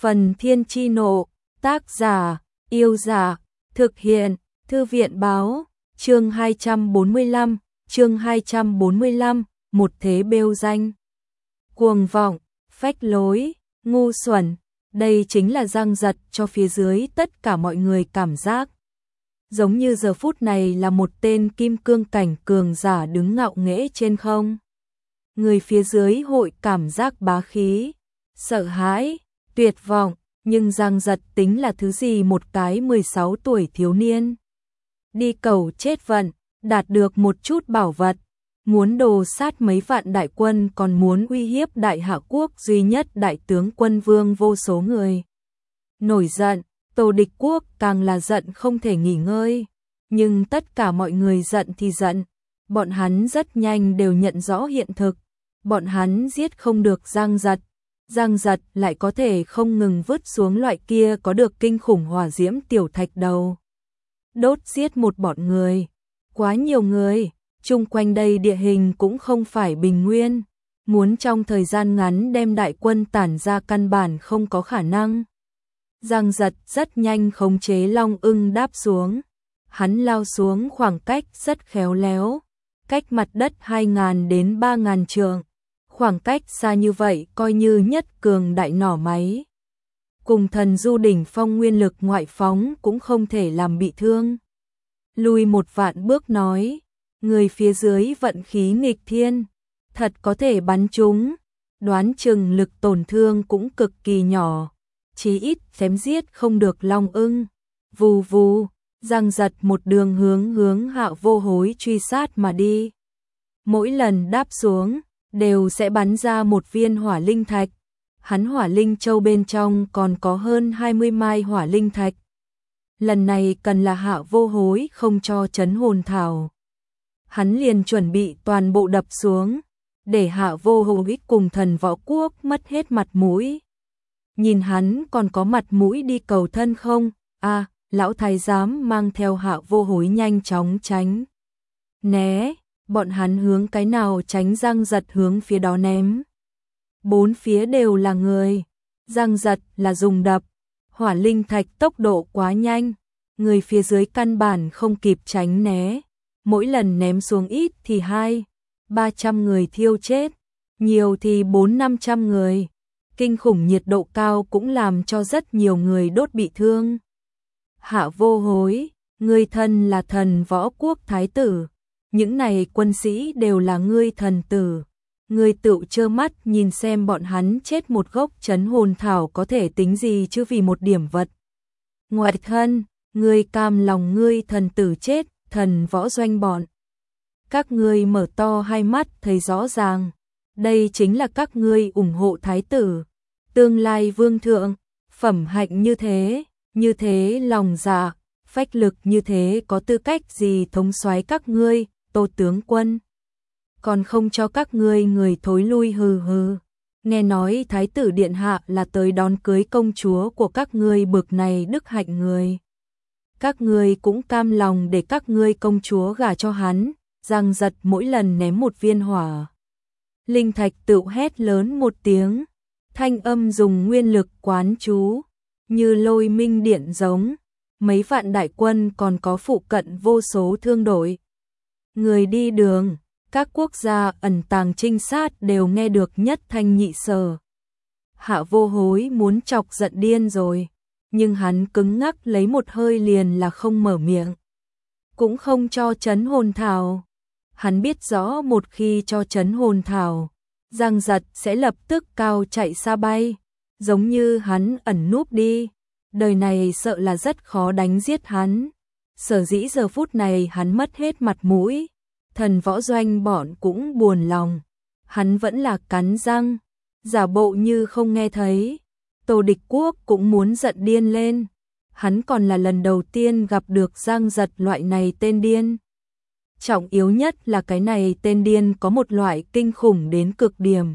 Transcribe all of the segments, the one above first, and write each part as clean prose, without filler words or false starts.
Phần Thiên Chi Nộ, tác giả, Yêu Giả, thực hiện, Thư viện Báo, chương 245, một thế bêu danh. Cuồng vọng, phách lối, ngu xuẩn, đây chính là răng giật cho phía dưới tất cả mọi người cảm giác. Giống như giờ phút này là một tên kim cương cảnh cường giả đứng ngạo nghễ trên không. Người phía dưới hội cảm giác bá khí, sợ hãi, tuyệt vọng, nhưng Giang Giật tính là thứ gì một cái 16 tuổi thiếu niên. Đi cầu chết vận, đạt được một chút bảo vật, muốn đồ sát mấy vạn đại quân còn muốn uy hiếp đại hạ quốc duy nhất đại tướng quân vương vô số người. Nổi giận, Tô Địch Quốc càng là giận không thể nghỉ ngơi, nhưng tất cả mọi người giận thì giận, bọn hắn rất nhanh đều nhận rõ hiện thực, bọn hắn giết không được Giang Giật lại có thể không ngừng vứt xuống loại kia có được kinh khủng hỏa diễm tiểu thạch đầu. Đốt giết một bọn người, quá nhiều người, chung quanh đây địa hình cũng không phải bình nguyên, muốn trong thời gian ngắn đem đại quân tản ra căn bản không có khả năng. Giang Giật rất nhanh khống chế Long Ưng đáp xuống, hắn lao xuống khoảng cách rất khéo léo, cách mặt đất 2.000 đến 3.000 trượng. Khoảng cách xa như vậy coi như nhất cường đại nỏ máy. Cùng thần du đỉnh phong nguyên lực ngoại phóng cũng không thể làm bị thương. Lùi một vạn bước nói, người phía dưới vận khí nghịch thiên, thật có thể bắn chúng, đoán chừng lực tổn thương cũng cực kỳ nhỏ, chí ít chém giết không được Long Ưng. Vù vù, Giang Giật một đường hướng Hạ Vô Hối truy sát mà đi. Mỗi lần đáp xuống đều sẽ bắn ra một viên hỏa linh thạch. Hắn hỏa linh châu bên trong còn có hơn 20 mai hỏa linh thạch. Lần này cần là Hạ Vô Hối không cho trấn hồn thảo. Hắn liền chuẩn bị toàn bộ đập xuống, để Hạ Vô Hối cùng thần võ quốc mất hết mặt mũi. Nhìn hắn còn có mặt mũi đi cầu thân không? À, lão thái giám mang theo Hạ Vô Hối nhanh chóng tránh né. Bọn hắn hướng cái nào tránh, Giang Giật hướng phía đó ném. Bốn phía đều là người, Giang Giật là dùng đập, hỏa linh thạch tốc độ quá nhanh, người phía dưới căn bản không kịp tránh né, mỗi lần ném xuống ít thì 200-300 người thiêu chết, nhiều thì 400-500 người. Kinh khủng nhiệt độ cao cũng làm cho rất nhiều người đốt bị thương. Hạ Vô Hối, người thân là thần võ quốc thái tử. Những này quân sĩ đều là ngươi thần tử, ngươi tựu trơ mắt nhìn xem bọn hắn chết một gốc trấn hồn thảo có thể tính gì chứ vì một điểm vật. Ngoại thân, ngươi cam lòng ngươi thần tử chết, thần võ doanh bọn. Các ngươi mở to hai mắt thấy rõ ràng, đây chính là các ngươi ủng hộ thái tử, tương lai vương thượng, phẩm hạnh như thế lòng dạ, phách lực như thế có tư cách gì thống soái các ngươi. Tô tướng quân, còn không cho các ngươi người thối lui hừ hừ. Nghe nói thái tử điện hạ là tới đón cưới công chúa của các ngươi bực này đức hạnh người. Các ngươi cũng cam lòng để các ngươi công chúa gả cho hắn. Giang Giật mỗi lần ném một viên hỏa linh thạch tự hét lớn một tiếng, thanh âm dùng nguyên lực quán chú, như lôi minh điện giống. Mấy vạn đại quân còn có phụ cận vô số thương đội. Người đi đường, các quốc gia ẩn tàng trinh sát đều nghe được nhất thanh nhị sở. Hạ Vô Hối muốn chọc giận điên rồi, nhưng hắn cứng ngắc lấy một hơi liền là không mở miệng. Cũng không cho trấn hồn thảo. Hắn biết rõ một khi cho trấn hồn thảo, Giang Giật sẽ lập tức cao chạy xa bay, giống như hắn ẩn núp đi. Đời này sợ là rất khó đánh giết hắn. Sở dĩ giờ phút này hắn mất hết mặt mũi, thần võ doanh bọn cũng buồn lòng, hắn vẫn là cắn răng, giả bộ như không nghe thấy. Tô Địch Quốc cũng muốn giận điên lên, hắn còn là lần đầu tiên gặp được Giang Giật loại này tên điên. Trọng yếu nhất là cái này tên điên có một loại kinh khủng đến cực điểm.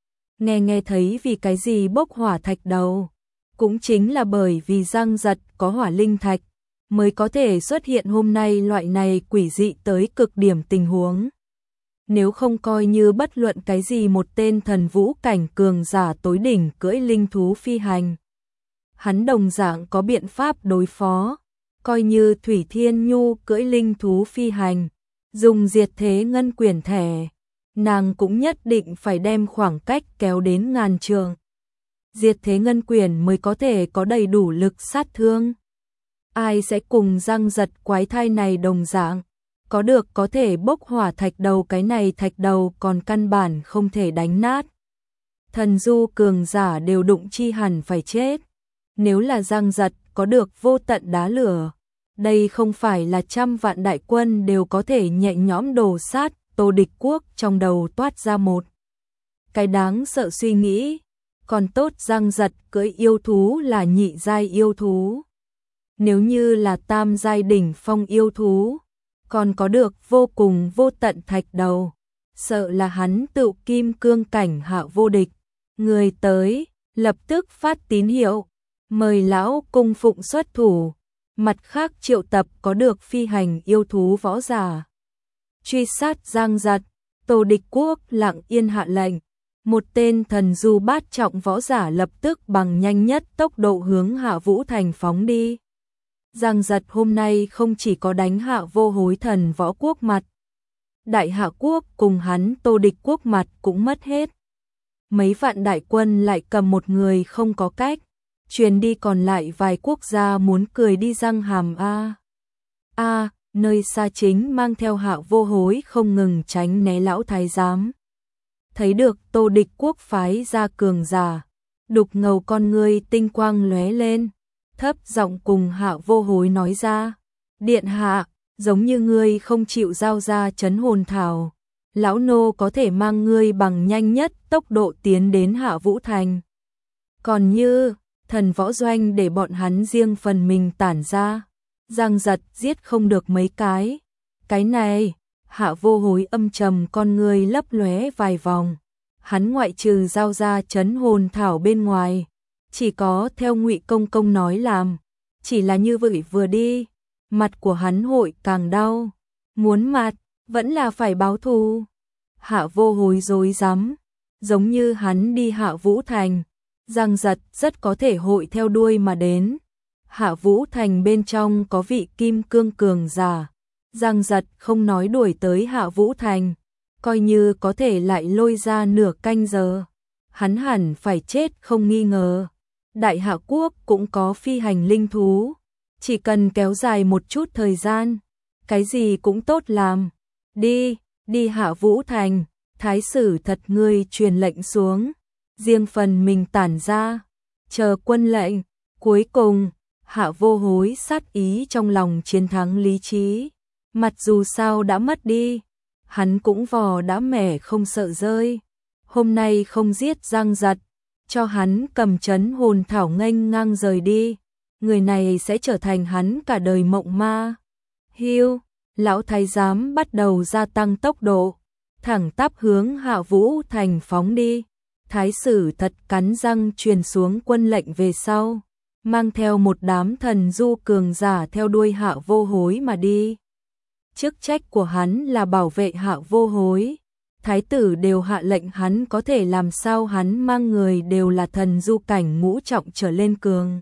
Nghe thấy vì cái gì bốc hỏa thạch đầu, cũng chính là bởi vì Giang Giật có hỏa linh thạch, mới có thể xuất hiện hôm nay loại này quỷ dị tới cực điểm tình huống. Nếu không coi như bất luận cái gì một tên thần vũ cảnh cường giả tối đỉnh cưỡi linh thú phi hành, hắn đồng dạng có biện pháp đối phó, coi như Thủy Thiên Nhu cưỡi linh thú phi hành, dùng diệt thế ngân quyển thẻ, nàng cũng nhất định phải đem khoảng cách kéo đến ngàn trượng. Diệt thế ngân quyển mới có thể có đầy đủ lực sát thương. Ai sẽ cùng răng giật quái thai này đồng dạng, có được có thể bốc hỏa thạch đầu, cái này thạch đầu còn căn bản không thể đánh nát. Thần du cường giả đều đụng chi hẳn phải chết. Nếu là răng giật có được vô tận đá lửa, đây không phải là trăm vạn đại quân đều có thể nhẹ nhõm đổ sát. Tô Địch Quốc trong đầu toát ra một cái đáng sợ suy nghĩ, còn tốt răng giật cưỡi yêu thú là nhị giai yêu thú. Nếu như là tam giai đỉnh phong yêu thú, còn có được vô cùng vô tận thạch đầu, sợ là hắn tự kim cương cảnh hạ vô địch. Người tới, lập tức phát tín hiệu, mời lão cung phụng xuất thủ, mặt khác triệu tập có được phi hành yêu thú võ giả. Truy sát răng giật, Tô Địch Quốc lặng yên hạ lệnh, một tên thần du bát trọng võ giả lập tức bằng nhanh nhất tốc độ hướng Hạ Vũ Thành phóng đi. Răng giật hôm nay không chỉ có đánh Hạ Vô Hối thần võ quốc mặt, Đại Hạ Quốc cùng hắn Tô Địch Quốc mặt cũng mất hết. Mấy vạn đại quân lại cầm một người không có cách, truyền đi còn lại vài quốc gia muốn cười đi răng hàm a. Nơi xa chính mang theo Hạ Vô Hối không ngừng tránh né lão thái giám. Thấy được Tô Địch Quốc phái ra cường giả, đục ngầu con ngươi tinh quang lóe lên, thấp giọng cùng Hạ Vô Hối nói ra: "Điện hạ, giống như ngươi không chịu giao ra trấn hồn thảo, lão nô có thể mang ngươi bằng nhanh nhất tốc độ tiến đến Hạ Vũ Thành. Còn như thần võ doanh để bọn hắn riêng phần mình tản ra, răng giật giết không được mấy cái này." Hạ Vô Hối âm trầm con ngươi lấp lóe vài vòng, hắn ngoại trừ giao ra trấn hồn thảo bên ngoài, chỉ có theo Ngụy Công Công nói làm, chỉ là như vậy vừa đi, mặt của hắn hội càng đau, muốn mặt, vẫn là phải báo thù. Hạ Vô Hối rối rắm, giống như hắn đi Hạ Vũ Thành, răng giật rất có thể hội theo đuôi mà đến. Hạ Vũ Thành bên trong có vị kim cương cường giả, răng giật không nói đuổi tới Hạ Vũ Thành, coi như có thể lại lôi ra nửa canh giờ, hắn hẳn phải chết không nghi ngờ. Đại Hạ Quốc cũng có phi hành linh thú, chỉ cần kéo dài một chút thời gian, cái gì cũng tốt làm. Đi Hạ Vũ Thành, thái sử thật ngươi truyền lệnh xuống, riêng phần mình tản ra, chờ quân lệnh. Cuối cùng, Hạ Vô Hối sát ý trong lòng chiến thắng lý trí, mặt dù sao đã mất đi, hắn cũng vò đã mẻ không sợ rơi. Hôm nay không giết răng giật, cho hắn cầm trấn hồn thảo nghênh ngang rời đi, người này sẽ trở thành hắn cả đời mộng ma. Hiu, lão thái giám bắt đầu gia tăng tốc độ, thẳng tắp hướng Hạ Vũ Thành phóng đi. Thái sử thật cắn răng truyền xuống quân lệnh về sau, mang theo một đám thần du cường giả theo đuôi Hạ Vô Hối mà đi. Chức trách của hắn là bảo vệ Hạ Vô Hối. Thái tử đều hạ lệnh hắn có thể làm sao hắn mang người đều là thần du cảnh ngũ trọng trở lên cường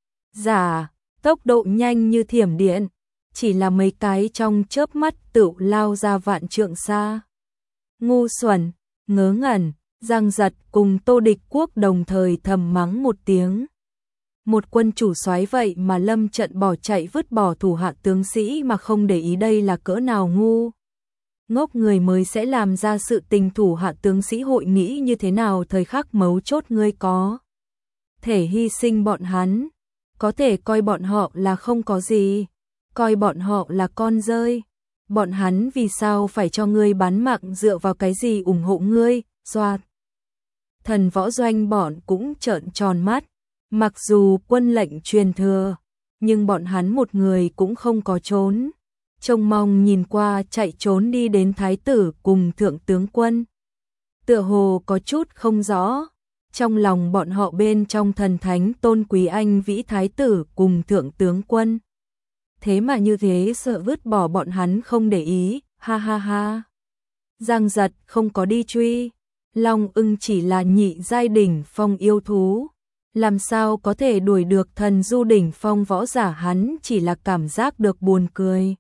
giả, tốc độ nhanh như thiểm điện, chỉ là mấy cái trong chớp mắt tự lao ra vạn trượng xa. Ngu xuẩn, ngớ ngẩn, răng giật cùng Tô Địch Quốc đồng thời thầm mắng một tiếng. Một quân chủ soái vậy mà lâm trận bỏ chạy, vứt bỏ thủ hạ tướng sĩ mà không để ý, đây là cỡ nào ngu ngốc người mới sẽ làm ra sự tình. Thủ hạ tướng sĩ hội nghĩ như thế nào thời khắc mấu chốt ngươi có thể hy sinh bọn hắn, có thể coi bọn họ là không có gì, coi bọn họ là con rơi. Bọn hắn vì sao phải cho ngươi bán mạng, dựa vào cái gì ủng hộ ngươi? Doạt. Thần võ doanh bọn cũng trợn tròn mắt, mặc dù quân lệnh truyền thừa, nhưng bọn hắn một người cũng không có trốn. Trông mong nhìn qua chạy trốn đi đến thái tử cùng thượng tướng quân. Tựa hồ có chút không rõ, trong lòng bọn họ bên trong thần thánh tôn quý anh vĩ thái tử cùng thượng tướng quân. Thế mà như thế sợ vứt bỏ bọn hắn không để ý, ha ha ha. Giang giật không có đi truy, Long ưng chỉ là nhị giai đỉnh phong yêu thú, Làm sao có thể đuổi được thần du đỉnh phong võ giả, hắn chỉ là cảm giác được buồn cười,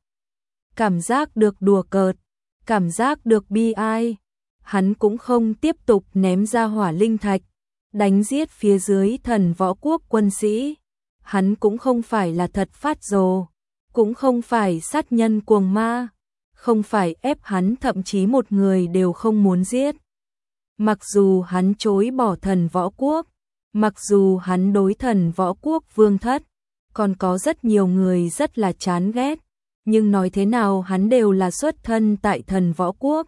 cảm giác được đùa cợt, cảm giác được bi ai. Hắn cũng không tiếp tục ném ra hỏa linh thạch, đánh giết phía dưới thần võ quốc quân sĩ. Hắn cũng không phải là thật phát rồ, cũng không phải sát nhân cuồng ma, không phải ép hắn thậm chí một người đều không muốn giết. Mặc dù hắn chối bỏ thần võ quốc, mặc dù hắn đối thần võ quốc vương thất, còn có rất nhiều người rất là chán ghét, nhưng nói thế nào hắn đều là xuất thân tại thần võ quốc.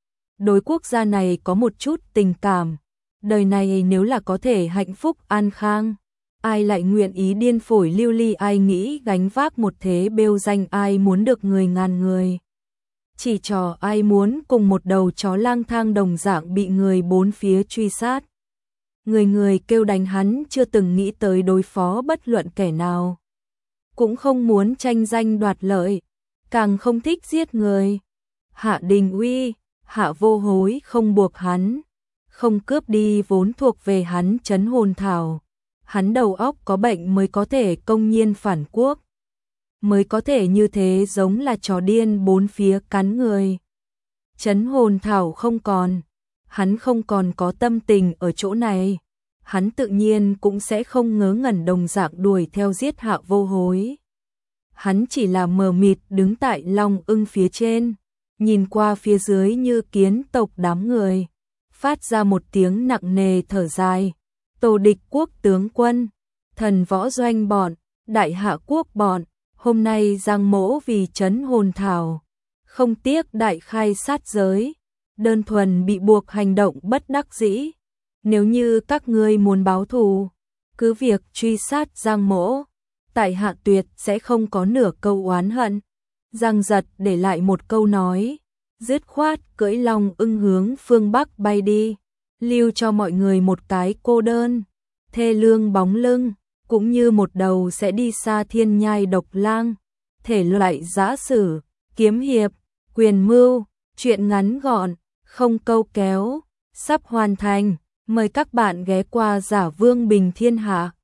Đối quốc gia này có một chút tình cảm, đời này nếu là có thể hạnh phúc an khang, ai lại nguyện ý điên phổi lưu ly, ai nghĩ gánh vác một thế bêu danh, ai muốn được người ngàn người. Chỉ trò ai muốn cùng một đầu chó lang thang đồng dạng bị người bốn phía truy sát. Người người kêu đánh, hắn chưa từng nghĩ tới đối phó bất luận kẻ nào. Cũng không muốn tranh danh đoạt lợi, càng không thích giết người. Hạ Đình Uy, Hạ Vô Hối không buộc hắn, không cướp đi vốn thuộc về hắn trấn hồn thảo. Hắn đầu óc có bệnh mới có thể công nhiên phản quốc, mới có thể như thế, giống là chó điên bốn phía cắn người. Trấn hồn thảo không còn, hắn không còn có tâm tình ở chỗ này, hắn tự nhiên cũng sẽ không ngớ ngẩn đồng dạng đuổi theo giết Hạ Vô Hối. Hắn chỉ là mờ mịt đứng tại Long Ưng phía trên, nhìn qua phía dưới như kiến tộc đám người, phát ra một tiếng nặng nề thở dài. Tô Địch quốc tướng quân, thần võ doanh bọn, đại hạ quốc bọn, hôm nay Giang Mỗ vì trấn hồn thảo, không tiếc đại khai sát giới, đơn thuần bị buộc hành động bất đắc dĩ. Nếu như các ngươi muốn báo thù, cứ việc truy sát Giang Mỗ, tại hạ tuyệt sẽ không có nửa câu oán hận. Giang Giật để lại một câu nói, dứt khoát cưỡi Long Ưng hướng phương Bắc bay đi, lưu cho mọi người một cái cô đơn, thê lương bóng lưng, cũng như một đầu sẽ đi xa thiên nhai độc lang. Thể loại giã sử, kiếm hiệp, quyền mưu, truyện ngắn gọn, không câu kéo, sắp hoàn thành. Mời các bạn ghé qua Giả Vương Bình Thiên Hạ.